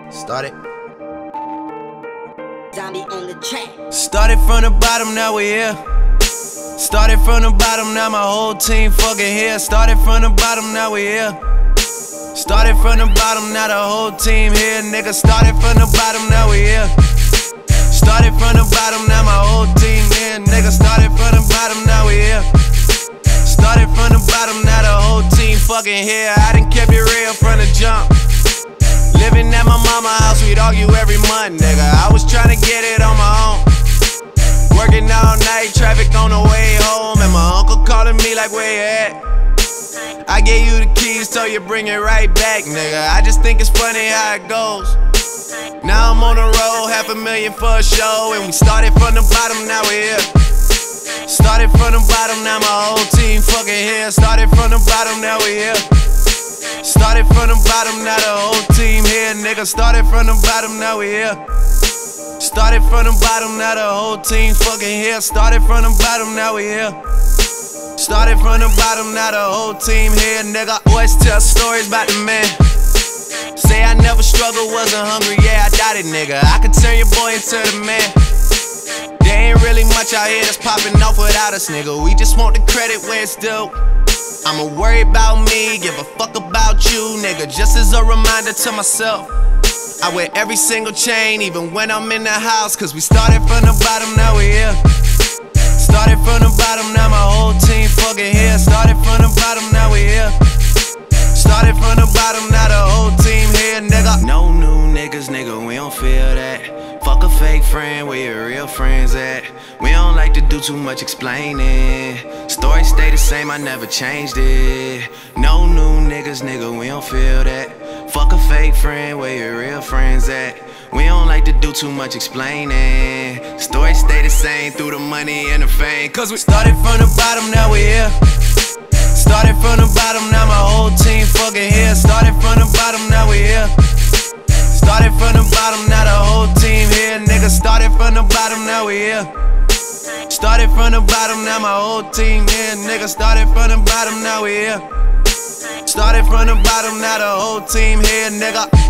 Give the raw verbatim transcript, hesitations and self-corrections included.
Started. Zombie on the track. Started from the bottom, now we here. Started from the bottom, now my whole team fucking here. Started from the bottom, now we here. Started from the bottom, now the whole team here. Nigga, started from the bottom, now we here. Started from the bottom, now my whole team here. Nigga, started from the bottom, now we here. Started from the bottom, now the whole team fucking here. I done kept it real from the jump. Living at my mama's house, we'd argue every month, nigga. I was tryna get it on my own. Working all night, traffic on the way home, and my uncle calling me like, where you at? I gave you the keys, told you bring it right back, nigga. I just think it's funny how it goes. Now I'm on the road, half a million for a show, and we started from the bottom, now we here. Started from the bottom, now my whole team fucking here. Started from the bottom, now we here. Started from the bottom, now the whole team here, nigga. Started from the bottom, now we here. Started from the bottom, now the whole team fucking here. Started from the bottom, now we here. Started from the bottom, now the whole team here, nigga. Always tell stories about the man. Say I never struggled, wasn't hungry, yeah, I doubt it, nigga. I could turn your boy into the man. There ain't really much out here that's popping off without us, nigga. We just want the credit where it's due. I'ma worry about me, give a fuck about you, nigga. Just as a reminder to myself, I wear every single chain, even when I'm in the house. Cause we started from the bottom, now we here. Started from the bottom, now my whole team fucking here. Started from the bottom, now we here. Started from the bottom, now the whole team here, nigga. No new niggas, nigga, we don't feel that. Fuck a fake friend, where your real friends at? We don't like to do too much explaining. Story stay the same, I never changed it. No new niggas, nigga, we don't feel that. Fuck a fake friend, where your real friends at? We don't like to do too much explaining. Story stay the same through the money and the fame. Cause we started from the bottom, now we here. Started from the bottom, now my whole team fucking here. Started from the bottom, now we here. Started from the bottom, now the whole team here, nigga. Started from the bottom, now we here. Started from the bottom, now my whole team here, nigga. Started from the bottom, now we here. Started from the bottom, now the whole team here, nigga.